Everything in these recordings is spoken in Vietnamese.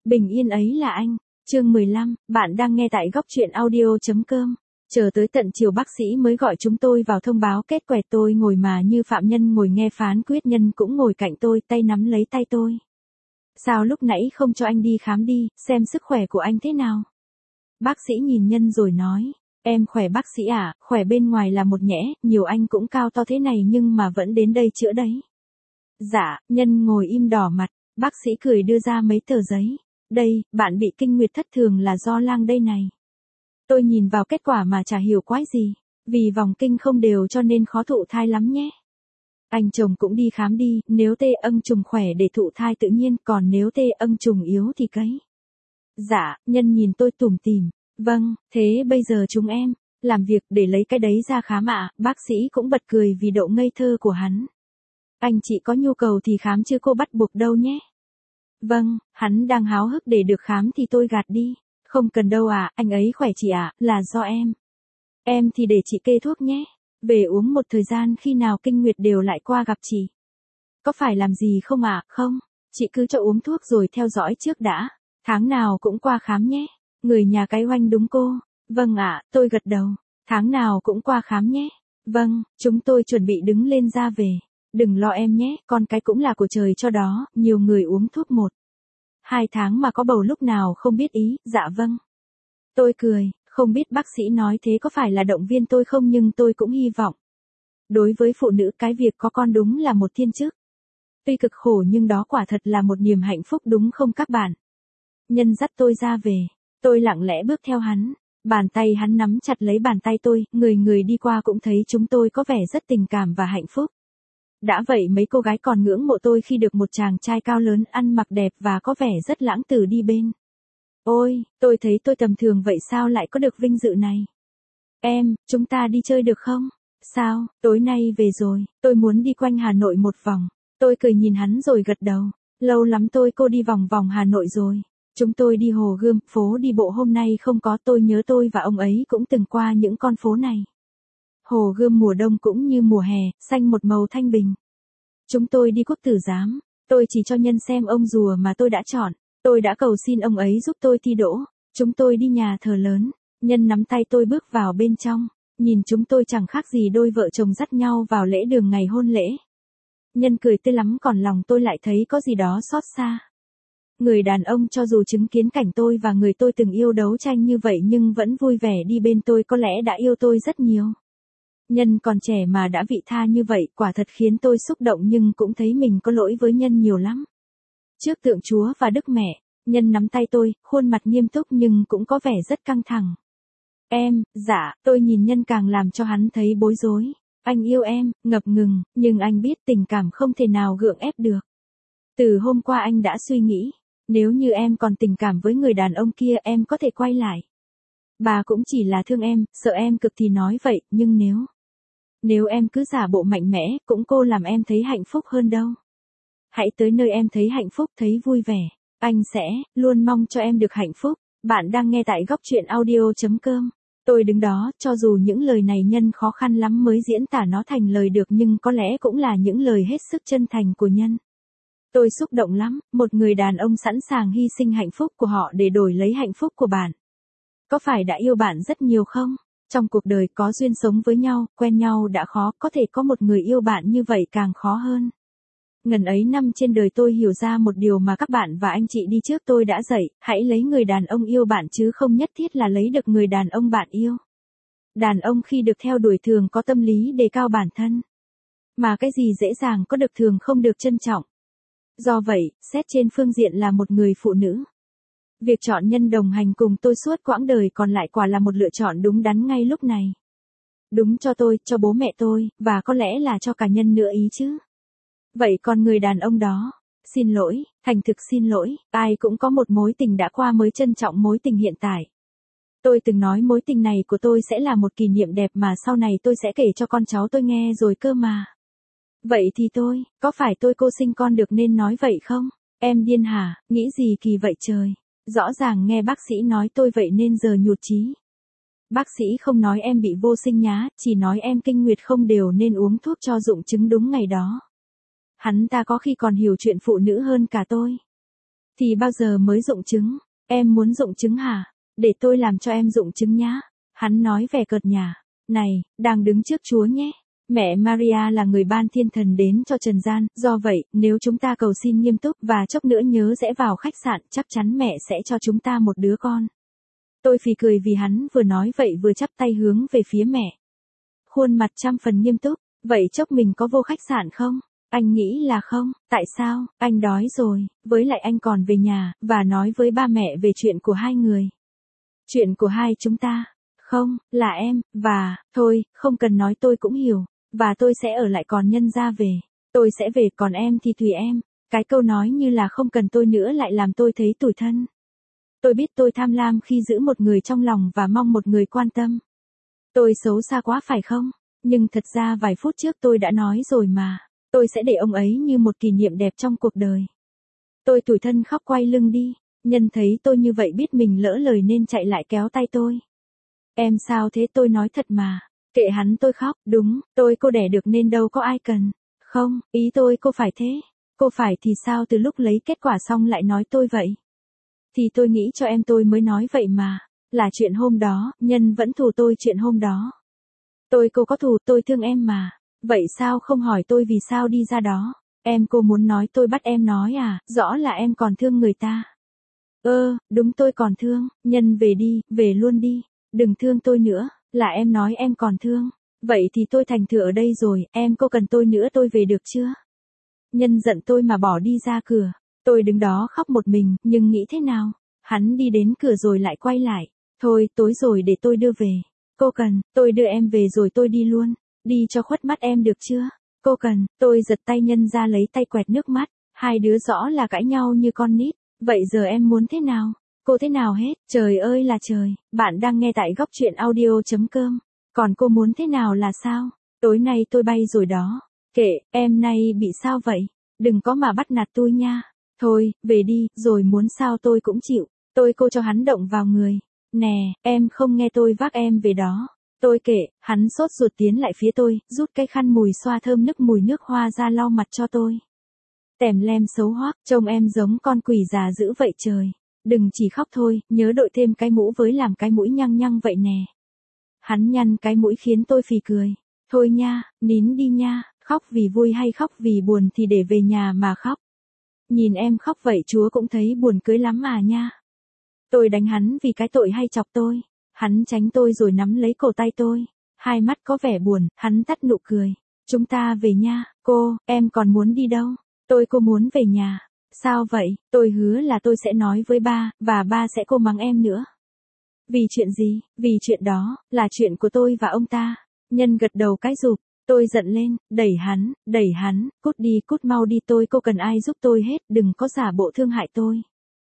Bình yên ấy là anh. Chương 15, bạn đang nghe tại góc truyện audio.com. Chờ tới tận chiều bác sĩ mới gọi chúng tôi vào thông báo kết quả. Tôi ngồi mà như phạm nhân ngồi nghe phán quyết, Nhân cũng ngồi cạnh tôi, tay nắm lấy tay tôi. Sao lúc nãy không cho anh đi khám đi, xem sức khỏe của anh thế nào? Bác sĩ nhìn Nhân rồi nói, em khỏe bác sĩ ạ, khỏe bên ngoài là một nhẽ, nhiều anh cũng cao to thế này nhưng mà vẫn đến đây chữa đấy. Dạ, Nhân ngồi im đỏ mặt, bác sĩ cười đưa ra mấy tờ giấy. Đây, bạn bị kinh nguyệt thất thường là do lang đây này. Tôi nhìn vào kết quả mà chả hiểu quái gì, vì vòng kinh không đều cho nên khó thụ thai lắm nhé. Anh chồng cũng đi khám đi, nếu tê âng trùng khỏe để thụ thai tự nhiên, còn nếu tê âng trùng yếu thì cấy. Dạ, Nhân nhìn tôi tủm tỉm, vâng, thế bây giờ chúng em làm việc để lấy cái đấy ra khám ạ. Bác sĩ cũng bật cười vì độ ngây thơ của hắn. Anh chị có nhu cầu thì khám chứ cô bắt buộc đâu nhé. Vâng, hắn đang háo hức để được khám thì tôi gạt đi. Không cần đâu ạ, anh ấy khỏe chị ạ, là do em. Em thì để chị kê thuốc nhé. Về uống một thời gian, khi nào kinh nguyệt đều lại qua gặp chị. Có phải làm gì không ạ? Không, chị cứ cho uống thuốc rồi theo dõi trước đã. Tháng nào cũng qua khám nhé. Người nhà cái oanh đúng cô. Vâng ạ, tôi gật đầu. Tháng nào cũng qua khám nhé. Vâng, chúng tôi chuẩn bị đứng lên ra về. Đừng lo em nhé, con cái cũng là của trời cho đó, nhiều người uống thuốc 1-2 tháng mà có bầu lúc nào không biết ý. Dạ vâng. Tôi cười, không biết bác sĩ nói thế có phải là động viên tôi không, nhưng tôi cũng hy vọng. Đối với phụ nữ, cái việc có con đúng là một thiên chức. Tuy cực khổ nhưng đó quả thật là một niềm hạnh phúc đúng không các bạn? Nhân dắt tôi ra về, tôi lặng lẽ bước theo hắn. Bàn tay hắn nắm chặt lấy bàn tay tôi, người đi qua cũng thấy chúng tôi có vẻ rất tình cảm và hạnh phúc. Đã vậy mấy cô gái còn ngưỡng mộ tôi khi được một chàng trai cao lớn, ăn mặc đẹp và có vẻ rất lãng tử đi bên. Ôi, tôi thấy tôi tầm thường vậy sao lại có được vinh dự này? Em, chúng ta đi chơi được không? Sao, tối nay về rồi, tôi muốn đi quanh Hà Nội một vòng. Tôi cười nhìn hắn rồi gật đầu. Lâu lắm cô đi vòng vòng Hà Nội rồi. Chúng tôi đi Hồ Gươm, phố đi bộ hôm nay không có, tôi nhớ tôi và ông ấy cũng từng qua những con phố này. Hồ Gươm mùa đông cũng như mùa hè, xanh một màu thanh bình. Chúng tôi đi Quốc Tử Giám, tôi chỉ cho Nhân xem ông rùa mà tôi đã chọn. Tôi đã cầu xin ông ấy giúp tôi thi đỗ. Chúng tôi đi nhà thờ lớn, Nhân nắm tay tôi bước vào bên trong. Nhìn chúng tôi chẳng khác gì đôi vợ chồng dắt nhau vào lễ đường ngày hôn lễ. Nhân cười tươi lắm, còn lòng tôi lại thấy có gì đó xót xa. Người đàn ông cho dù chứng kiến cảnh tôi và người tôi từng yêu đấu tranh như vậy nhưng vẫn vui vẻ đi bên tôi, có lẽ đã yêu tôi rất nhiều. Nhân còn trẻ mà đã vị tha như vậy, quả thật khiến tôi xúc động nhưng cũng thấy mình có lỗi với Nhân nhiều lắm. Trước tượng Chúa và Đức Mẹ, Nhân nắm tay tôi, khuôn mặt nghiêm túc nhưng cũng có vẻ rất căng thẳng. Em, dạ, tôi nhìn Nhân càng làm cho hắn thấy bối rối. Anh yêu em, ngập ngừng, nhưng anh biết tình cảm không thể nào gượng ép được. Từ hôm qua anh đã suy nghĩ, nếu như em còn tình cảm với người đàn ông kia em có thể quay lại. Bà cũng chỉ là thương em, sợ em cực thì nói vậy, nhưng nếu em cứ giả bộ mạnh mẽ, cũng cô làm em thấy hạnh phúc hơn đâu. Hãy tới nơi em thấy hạnh phúc, thấy vui vẻ. Anh sẽ luôn mong cho em được hạnh phúc. Bạn đang nghe tại góc truyện audio.com. Tôi đứng đó, cho dù những lời này Nhân khó khăn lắm mới diễn tả nó thành lời được, nhưng có lẽ cũng là những lời hết sức chân thành của Nhân. Tôi xúc động lắm, một người đàn ông sẵn sàng hy sinh hạnh phúc của họ để đổi lấy hạnh phúc của bạn. Có phải đã yêu bạn rất nhiều không? Trong cuộc đời có duyên sống với nhau, quen nhau đã khó, có thể có một người yêu bạn như vậy càng khó hơn. Ngần ấy năm trên đời tôi hiểu ra một điều mà các bạn và anh chị đi trước tôi đã dạy, hãy lấy người đàn ông yêu bạn chứ không nhất thiết là lấy được người đàn ông bạn yêu. Đàn ông khi được theo đuổi thường có tâm lý đề cao bản thân. Mà cái gì dễ dàng có được thường không được trân trọng. Do vậy, xét trên phương diện là một người phụ nữ, việc chọn Nhân đồng hành cùng tôi suốt quãng đời còn lại quả là một lựa chọn đúng đắn ngay lúc này. Đúng cho tôi, cho bố mẹ tôi, và có lẽ là cho cả Nhân nữa ý chứ. Vậy còn người đàn ông đó? Xin lỗi, thành thực xin lỗi, ai cũng có một mối tình đã qua mới trân trọng mối tình hiện tại. Tôi từng nói mối tình này của tôi sẽ là một kỷ niệm đẹp mà sau này tôi sẽ kể cho con cháu tôi nghe rồi cơ mà. Vậy thì có phải cô sinh con được nên nói vậy không? Em điên hả, nghĩ gì kỳ vậy trời? Rõ ràng nghe bác sĩ nói tôi vậy nên giờ nhụt chí. Bác sĩ không nói em bị vô sinh nhá, chỉ nói em kinh nguyệt không đều nên uống thuốc cho dụng chứng đúng ngày đó. Hắn ta có khi còn hiểu chuyện phụ nữ hơn cả tôi. Thì bao giờ mới rụng trứng? Em muốn rụng trứng hả? Để tôi làm cho em rụng trứng nhá. Hắn nói vẻ cợt nhả. Này, đang đứng trước Chúa nhé. Mẹ Maria là người ban thiên thần đến cho trần gian, do vậy, nếu chúng ta cầu xin nghiêm túc và chốc nữa nhớ rẽ vào khách sạn, chắc chắn mẹ sẽ cho chúng ta một đứa con. Tôi phì cười vì hắn vừa nói vậy vừa chắp tay hướng về phía mẹ. Khuôn mặt trăm phần nghiêm túc, vậy chốc mình có vô khách sạn không? Anh nghĩ là không, tại sao? Anh đói rồi, với lại anh còn về nhà, và nói với ba mẹ về chuyện của hai người. Chuyện của hai chúng ta. Không, là em, và, thôi, không cần nói tôi cũng hiểu. Và tôi sẽ ở lại còn Nhân ra về. Tôi sẽ về còn em thì tùy em. Cái câu nói như là không cần tôi nữa lại làm tôi thấy tủi thân. Tôi biết tôi tham lam khi giữ một người trong lòng và mong một người quan tâm. Tôi xấu xa quá phải không? Nhưng thật ra vài phút trước tôi đã nói rồi mà. Tôi sẽ để ông ấy như một kỷ niệm đẹp trong cuộc đời. Tôi tủi thân khóc quay lưng đi. Nhân thấy tôi như vậy biết mình lỡ lời nên chạy lại kéo tay tôi. Em sao thế tôi nói thật mà. Kệ hắn tôi khóc, đúng, tôi cô đẻ được nên đâu có ai cần. Không, ý tôi cô phải thế. Cô phải thì sao từ lúc lấy kết quả xong lại nói tôi vậy? Thì tôi nghĩ cho em tôi mới nói vậy mà. Là chuyện hôm đó, Nhân vẫn thù tôi chuyện hôm đó. Cô có thù, tôi thương em mà. Vậy sao không hỏi tôi vì sao đi ra đó? Cô muốn nói tôi bắt em nói à, rõ là em còn thương người ta. Đúng tôi còn thương, Nhân về đi, về luôn đi. Đừng thương tôi nữa, là em nói em còn thương. Vậy thì tôi thành thử ở đây rồi, cô cần tôi nữa tôi về được chưa? Nhân giận tôi mà bỏ đi ra cửa. Tôi đứng đó khóc một mình, nhưng nghĩ thế nào? Hắn đi đến cửa rồi lại quay lại. Thôi, tối rồi để tôi đưa về. Cô cần, tôi đưa em về rồi tôi đi luôn. Đi cho khuất mắt em được chưa? Cô cần, tôi giật tay Nhân ra lấy tay quẹt nước mắt. Hai đứa rõ là cãi nhau như con nít. Vậy giờ em muốn thế nào? Cô thế nào hết? Trời ơi là trời, bạn đang nghe tại góc truyện audio.com. Còn cô muốn thế nào là sao? Tối nay tôi bay rồi đó. Kệ, em nay bị sao vậy? Đừng có mà bắt nạt tôi nha. Thôi, về đi, rồi muốn sao tôi cũng chịu. Cô cho hắn động vào người. Nè, em không nghe tôi vác em về đó. Tôi kệ, hắn sốt ruột tiến lại phía tôi, rút cái khăn mùi xoa thơm nức mùi nước hoa ra lau mặt cho tôi. Tèm lem xấu hoắc, trông em giống con quỷ già dữ vậy trời. Đừng chỉ khóc thôi, nhớ đội thêm cái mũ với làm cái mũi nhăng nhăng vậy nè. Hắn nhăn cái mũi khiến tôi phì cười. Thôi nha, nín đi nha, khóc vì vui hay khóc vì buồn thì để về nhà mà khóc. Nhìn em khóc vậy Chúa cũng thấy buồn cưới lắm à nha. Tôi đánh hắn vì cái tội hay chọc tôi. Hắn tránh tôi rồi nắm lấy cổ tay tôi. Hai mắt có vẻ buồn, hắn tắt nụ cười. Chúng ta về nha, cô, em còn muốn đi đâu? Cô muốn về nhà. Sao vậy? Tôi hứa là tôi sẽ nói với ba, và ba sẽ cô mắng em nữa. Vì chuyện gì? Vì chuyện đó, là chuyện của tôi và ông ta. Nhân gật đầu cái rụp. Tôi giận lên, đẩy hắn, cút đi cút mau đi cô cần ai giúp tôi hết, đừng có giả bộ thương hại tôi.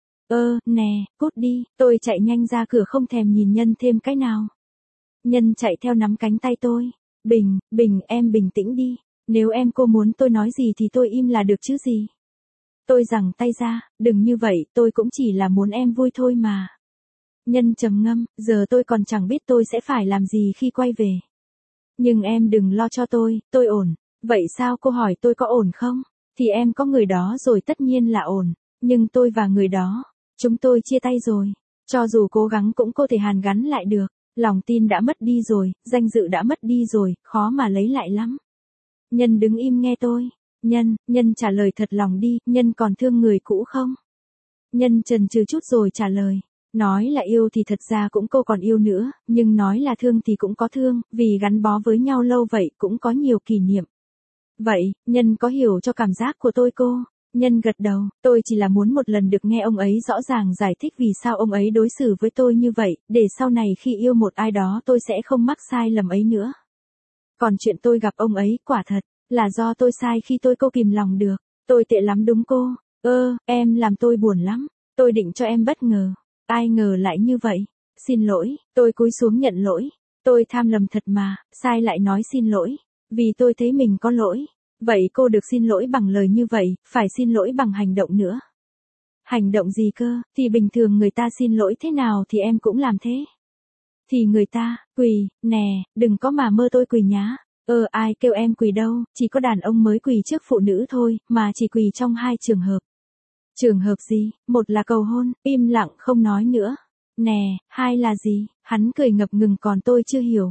Nè, cút đi, tôi chạy nhanh ra cửa không thèm nhìn Nhân thêm cái nào. Nhân chạy theo nắm cánh tay tôi. Bình, em bình tĩnh đi. Nếu cô muốn tôi nói gì thì tôi im là được chứ gì. Tôi giằng tay ra, đừng như vậy, tôi cũng chỉ là muốn em vui thôi mà. Nhân trầm ngâm, giờ tôi còn chẳng biết tôi sẽ phải làm gì khi quay về. Nhưng em đừng lo cho tôi ổn. Vậy sao cô hỏi tôi có ổn không? Thì em có người đó rồi tất nhiên là ổn. Nhưng tôi và người đó, chúng tôi chia tay rồi. Cho dù cố gắng cũng không thể hàn gắn lại được. Lòng tin đã mất đi rồi, danh dự đã mất đi rồi, khó mà lấy lại lắm. Nhân đứng im nghe tôi. Nhân trả lời thật lòng đi, Nhân còn thương người cũ không? Nhân chần chừ chút rồi trả lời. Nói là yêu thì thật ra cũng cô còn yêu nữa, nhưng nói là thương thì cũng có thương, vì gắn bó với nhau lâu vậy cũng có nhiều kỷ niệm. Vậy, Nhân có hiểu cho cảm giác của tôi cô? Nhân gật đầu, tôi chỉ là muốn một lần được nghe ông ấy rõ ràng giải thích vì sao ông ấy đối xử với tôi như vậy, để sau này khi yêu một ai đó tôi sẽ không mắc sai lầm ấy nữa. Còn chuyện tôi gặp ông ấy, quả thật, là do tôi sai khi tôi cô kìm lòng được. Tôi tệ lắm đúng cô? Em làm tôi buồn lắm. Tôi định cho em bất ngờ. Ai ngờ lại như vậy. Xin lỗi, tôi cúi xuống nhận lỗi. Tôi tham lầm thật mà, sai lại nói xin lỗi. Vì tôi thấy mình có lỗi. Vậy cô được xin lỗi bằng lời như vậy, phải xin lỗi bằng hành động nữa. Hành động gì cơ? Thì bình thường người ta xin lỗi thế nào thì em cũng làm thế. Thì người ta, quỳ, nè, đừng có mà mơ tôi quỳ nhá. Ai kêu em quỳ đâu, chỉ có đàn ông mới quỳ trước phụ nữ thôi, mà chỉ quỳ trong hai trường hợp. Trường hợp gì? Một là cầu hôn, im lặng không nói nữa. Nè, hai là gì? Hắn cười ngập ngừng còn tôi chưa hiểu.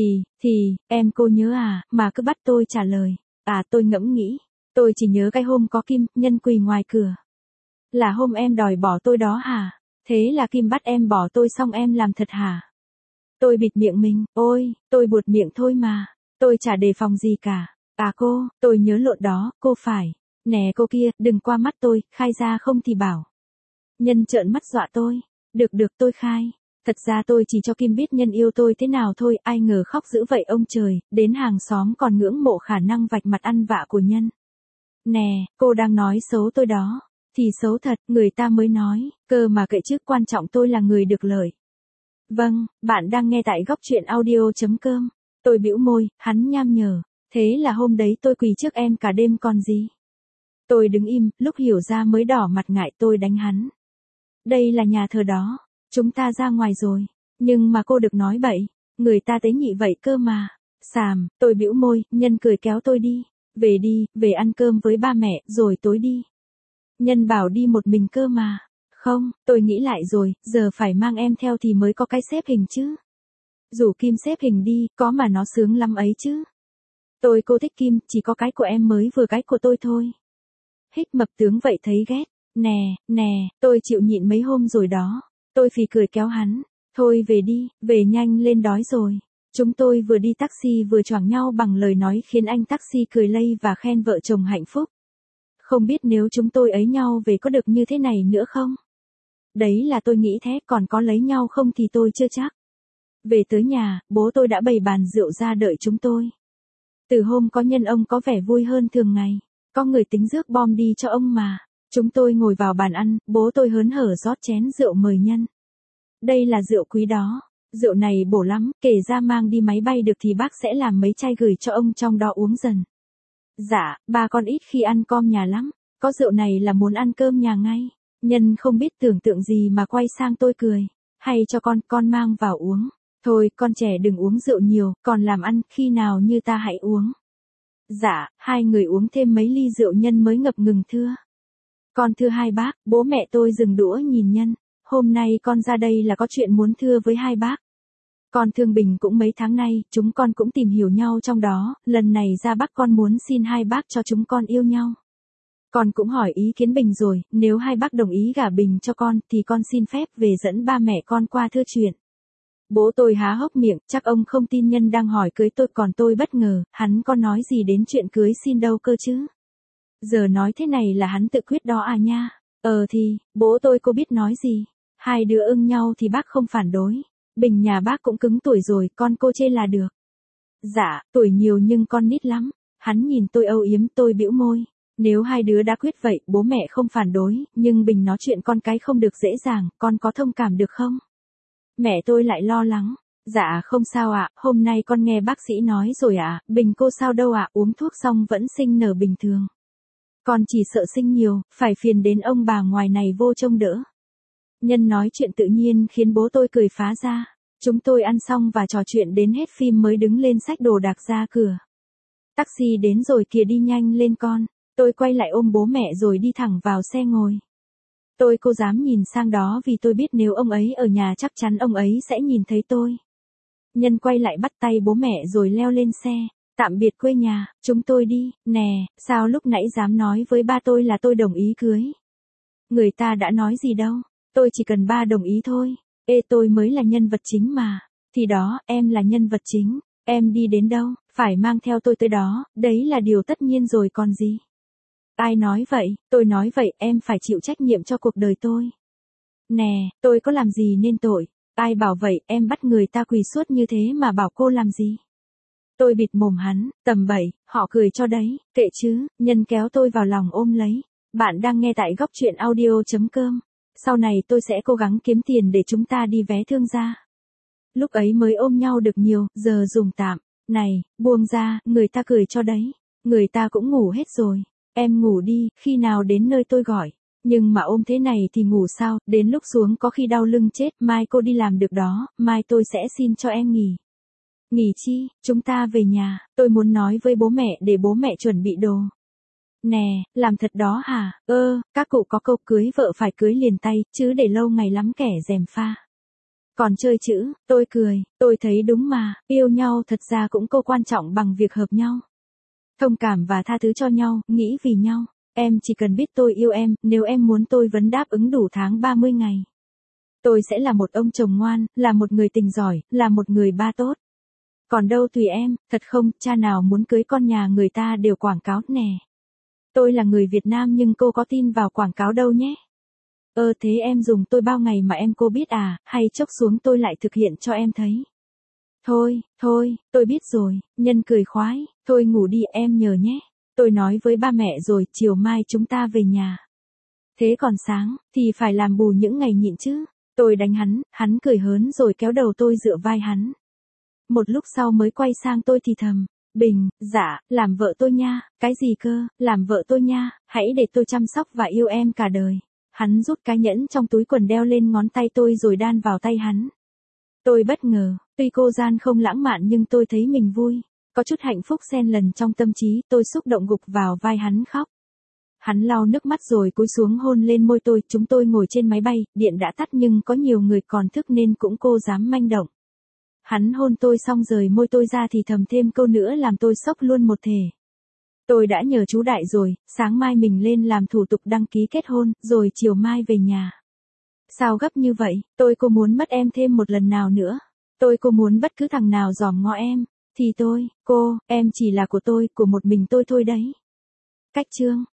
Em cô nhớ à, mà cứ bắt tôi trả lời. À tôi ngẫm nghĩ. Tôi chỉ nhớ cái hôm có Kim, Nhân quỳ ngoài cửa. Là hôm em đòi bỏ tôi đó hả? Thế là Kim bắt em bỏ tôi xong em làm thật hả? Tôi bịt miệng mình, ôi, tôi buột miệng thôi mà. Tôi chả đề phòng gì cả. À cô, tôi nhớ lộn đó, cô phải. Nè cô kia, đừng qua mắt tôi, khai ra không thì bảo. Nhân trợn mắt dọa tôi. Được tôi khai. Thật ra tôi chỉ cho Kim biết Nhân yêu tôi thế nào thôi, ai ngờ khóc dữ vậy ông trời, đến hàng xóm còn ngưỡng mộ khả năng vạch mặt ăn vạ của Nhân. Nè, cô đang nói xấu tôi đó. Thì xấu thật, người ta mới nói, cơ mà kệ chứ quan trọng tôi là người được lợi. Vâng, bạn đang nghe tại góc truyện audio.com. Tôi bĩu môi, hắn nham nhở. Thế là hôm đấy tôi quỳ trước em cả đêm còn gì. Tôi đứng im, lúc hiểu ra mới đỏ mặt ngại tôi đánh hắn. Đây là nhà thờ đó, chúng ta ra ngoài rồi. Nhưng mà cô được nói bậy, người ta tế nhị vậy cơ mà. Xàm, tôi bĩu môi, Nhân cười kéo tôi đi. Về đi, về ăn cơm với ba mẹ, rồi tối đi. Nhân bảo đi một mình cơ mà. Không, tôi nghĩ lại rồi, giờ phải mang em theo thì mới có cái xếp hình chứ. Rủ Kim xếp hình đi, có mà nó sướng lắm ấy chứ. Cô thích Kim, chỉ có cái của em mới vừa cái của tôi thôi. Hích mập tướng vậy thấy ghét. Nè, tôi chịu nhịn mấy hôm rồi đó. Tôi phì cười kéo hắn. Thôi về đi, về nhanh lên đói rồi. Chúng tôi vừa đi taxi vừa choảng nhau bằng lời nói khiến anh taxi cười lây và khen vợ chồng hạnh phúc. Không biết nếu chúng tôi ấy nhau về có được như thế này nữa không? Đấy là tôi nghĩ thế, còn có lấy nhau không thì tôi chưa chắc. Về tới nhà, bố tôi đã bày bàn rượu ra đợi chúng tôi. Từ hôm có Nhân ông có vẻ vui hơn thường ngày. Có người tính rước bom đi cho ông mà. Chúng tôi ngồi vào bàn ăn, bố tôi hớn hở rót chén rượu mời Nhân. Đây là rượu quý đó. Rượu này bổ lắm, kể ra mang đi máy bay được thì bác sẽ làm mấy chai gửi cho ông trong đó uống dần. Dạ, ba con ít khi ăn cơm nhà lắm. Có rượu này là muốn ăn cơm nhà ngay. Nhân không biết tưởng tượng gì mà quay sang tôi cười. Hay cho con mang vào uống. Thôi, con trẻ đừng uống rượu nhiều, còn làm ăn, khi nào như ta hãy uống. Dạ, hai người uống thêm mấy ly rượu Nhân mới ngập ngừng thưa. Con thưa hai bác, bố mẹ tôi dừng đũa nhìn Nhân. Hôm nay con ra đây là có chuyện muốn thưa với hai bác. Con thương Bình cũng mấy tháng nay, chúng con cũng tìm hiểu nhau trong đó, lần này ra Bắc con muốn xin hai bác cho chúng con yêu nhau. Con cũng hỏi ý kiến Bình rồi, nếu hai bác đồng ý gả Bình cho con, thì con xin phép về dẫn ba mẹ con qua thưa chuyện. Bố tôi há hốc miệng, chắc ông không tin Nhân đang hỏi cưới tôi, còn tôi bất ngờ, hắn có nói gì đến chuyện cưới xin đâu cơ chứ. Giờ nói thế này là hắn tự quyết đó à nha. Thì, bố tôi có biết nói gì. Hai đứa ưng nhau thì bác không phản đối. Bình nhà bác cũng cứng tuổi rồi, con cô chê là được. Dạ, tuổi nhiều nhưng con nít lắm. Hắn nhìn tôi âu yếm, tôi bĩu môi. Nếu hai đứa đã quyết vậy, bố mẹ không phản đối, nhưng Bình nói chuyện con cái không được dễ dàng, con có thông cảm được không? Mẹ tôi lại lo lắng. Dạ không sao ạ, hôm nay con nghe bác sĩ nói rồi ạ, Bình cô sao đâu ạ, uống thuốc xong vẫn sinh nở bình thường. Con chỉ sợ sinh nhiều, phải phiền đến ông bà ngoài này vô trông đỡ. Nhân nói chuyện tự nhiên khiến bố tôi cười phá ra. Chúng tôi ăn xong và trò chuyện đến hết phim mới đứng lên xách đồ đạc ra cửa. Taxi đến rồi kìa, đi nhanh lên con. Tôi quay lại ôm bố mẹ rồi đi thẳng vào xe ngồi. Tôi cô dám nhìn sang đó vì tôi biết nếu ông ấy ở nhà chắc chắn ông ấy sẽ nhìn thấy tôi. Nhân quay lại bắt tay bố mẹ rồi leo lên xe. Tạm biệt quê nhà, chúng tôi đi. Nè, sao lúc nãy dám nói với ba tôi là tôi đồng ý cưới? Người ta đã nói gì đâu. Tôi chỉ cần ba đồng ý thôi. Tôi mới là nhân vật chính mà. Thì đó, em là nhân vật chính. Em đi đến đâu, phải mang theo tôi tới đó, đấy là điều tất nhiên rồi còn gì. Ai nói vậy, tôi nói vậy, em phải chịu trách nhiệm cho cuộc đời tôi. Nè, tôi có làm gì nên tội. Ai bảo vậy, em bắt người ta quỳ suốt như thế mà bảo cô làm gì. Tôi bịt mồm hắn, tầm bậy, họ cười cho đấy, kệ chứ. Nhân kéo tôi vào lòng ôm lấy. Bạn đang nghe tại góc truyện audio.com. Sau này tôi sẽ cố gắng kiếm tiền để chúng ta đi vé thương gia. Lúc ấy mới ôm nhau được nhiều, giờ dùng tạm. Này, buông ra, người ta cười cho đấy. Người ta cũng ngủ hết rồi. Em ngủ đi, khi nào đến nơi tôi gọi. Nhưng mà ôm thế này thì ngủ sao, đến lúc xuống có khi đau lưng chết, mai cô đi làm được đó, mai tôi sẽ xin cho em nghỉ. Nghỉ chi, chúng ta về nhà, tôi muốn nói với bố mẹ để bố mẹ chuẩn bị đồ. Nè, làm thật đó hả? Các cụ có câu cưới vợ phải cưới liền tay, chứ để lâu ngày lắm kẻ gièm pha. Còn chơi chữ, tôi cười, tôi thấy đúng mà, yêu nhau thật ra cũng câu quan trọng bằng việc hợp nhau. Thông cảm và tha thứ cho nhau, nghĩ vì nhau. Em chỉ cần biết tôi yêu em, nếu em muốn tôi vẫn đáp ứng đủ tháng 30 ngày. Tôi sẽ là một ông chồng ngoan, là một người tình giỏi, là một người ba tốt. Còn đâu tùy em, thật không, cha nào muốn cưới con nhà người ta đều quảng cáo nè. Tôi là người Việt Nam nhưng cô có tin vào quảng cáo đâu nhé. Thế em dùng tôi bao ngày mà em cô biết à, hay chốc xuống tôi lại thực hiện cho em thấy. Thôi, tôi biết rồi, Nhân cười khoái, thôi ngủ đi em nhờ nhé. Tôi nói với ba mẹ rồi, chiều mai chúng ta về nhà. Thế còn sáng, thì phải làm bù những ngày nhịn chứ. Tôi đánh hắn cười hớn rồi kéo đầu tôi dựa vai hắn. Một lúc sau mới quay sang tôi thì thầm. Bình, dạ, làm vợ tôi nha, cái gì cơ, làm vợ tôi nha, hãy để tôi chăm sóc và yêu em cả đời. Hắn rút cái nhẫn trong túi quần đeo lên ngón tay tôi rồi đan vào tay hắn. Tôi bất ngờ, tuy cô gian không lãng mạn nhưng tôi thấy mình vui. Có chút hạnh phúc xen lần trong tâm trí, tôi xúc động gục vào vai hắn khóc. Hắn lau nước mắt rồi cúi xuống hôn lên môi tôi, chúng tôi ngồi trên máy bay, điện đã tắt nhưng có nhiều người còn thức nên cũng cô dám manh động. Hắn hôn tôi xong rời môi tôi ra thì thầm thêm câu nữa làm tôi sốc luôn một thể. Tôi đã nhờ chú Đại rồi, sáng mai mình lên làm thủ tục đăng ký kết hôn, rồi chiều mai về nhà. Sao gấp như vậy, tôi cô muốn mất em thêm một lần nào nữa. Tôi cô muốn bất cứ thằng nào dòm ngó em, thì em chỉ là của tôi, của một mình tôi thôi đấy. Cách chương